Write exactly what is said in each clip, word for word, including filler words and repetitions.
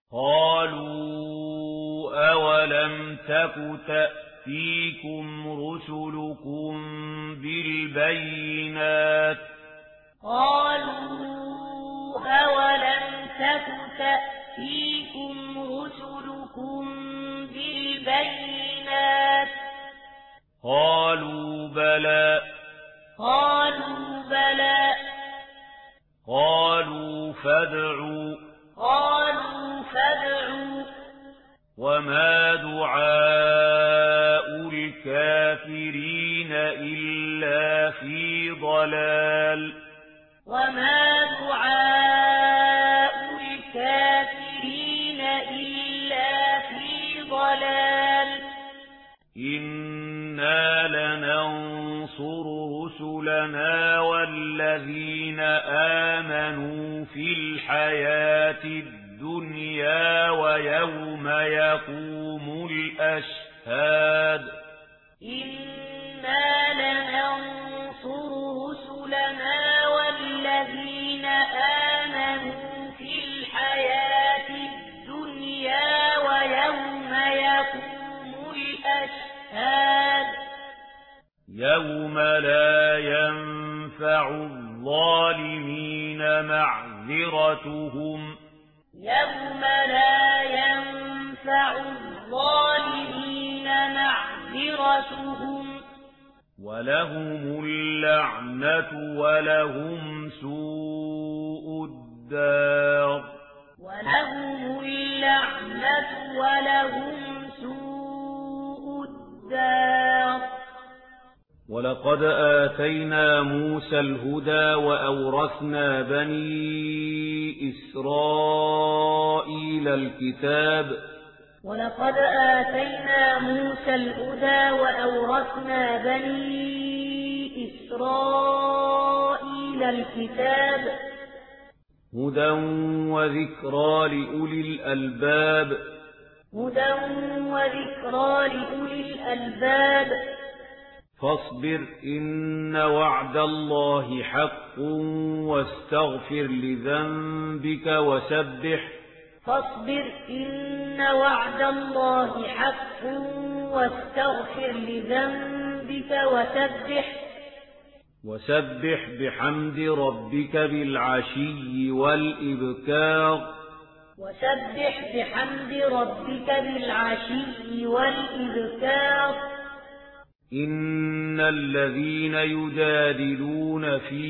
قالوا أولم تك تأتيكم رسلكم بالبينات قالوا أولم تك تأتيكم رسلكم بالبينات قالوا بلى قالوا بلى قالوا فادعوا قالوا فادعوا وما دعاء الكافرين إلا في ضلال وما دعاء الكافرين إلا في ضلال إنا لننصر رسلنا والذين آمنوا في الحياة الدنيا ويوم يقوم الأشهاد إنا لننصر رسلنا والذين آمنوا في الحياة الدنيا ويوم يقوم الأشهاد يوم لا ينفع الظالمين معذرتهم يوم لا ينفع الظالمين معذرتهم ولهم اللعنة ولهم سوء الدار ولهم اللعنة ولهم سوء الدار ولقد آتينا موسى الهدى وأورثنا بني إسرائيل الكتاب ولقد آتينا موسى الهدى وأورثنا بني إسرائيل الكتاب هدى وذكرى لأولي الألباب هدى وذكرى لأولي الألباب فاصبر إن وعد الله حق واستغفر لذنبك وسبح فاصبر إن وعد الله حق واستغفر لذنبك وسبح وسبح بحمد ربك بالعشي والإبكار وسبح بحمد ربك بالعشي والإبكار إن الذين يجادلون في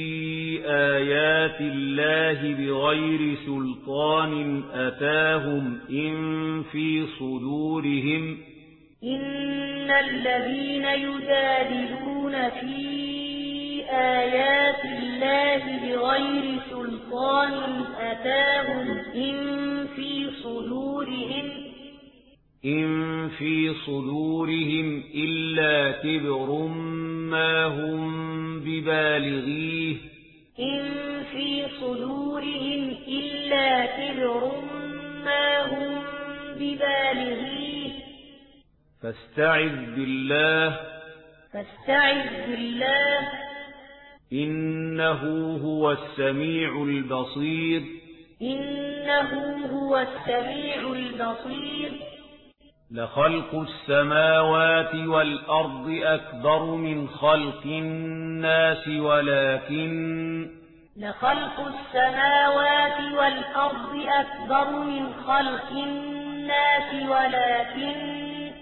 آيات الله بغير سلطان أتاهم إن في صدورهم إن الذين يجادلون في آيات الله بغير سلطان أتاهم إن في صدورهم إن في صدورهم إلا كبر ما هم ببالغيه إن في صدورهم إلا كبر ما هم ببالغيه فاستعذ بالله فاستعذ بالله إنه هو السميع البصير إنه هو السميع البصير لخلق السماوات والأرض أكبر من خلق الناس ولكن لخلق السماوات والأرض أكبر من خلق الناس ولكن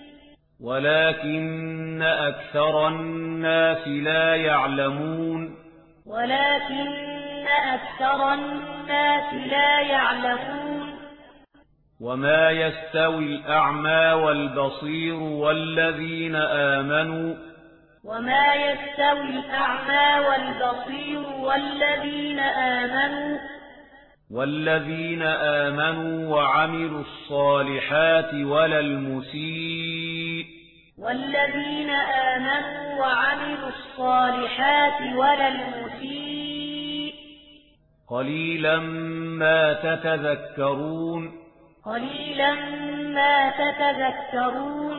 ولكن أكثر الناس لا يعلمون ولكن أكثر الناس لا يعلمون وما يستوي الأعمى والبصير والذين آمنوا وما يستوي الأعمى والبصير والذين آمنوا والذين آمنوا وعملوا الصالحات ولا المسيء والذين آمنوا وعملوا الصالحات ولا المسيء قليلا ما تتذكرون قليلا ما تتذكرون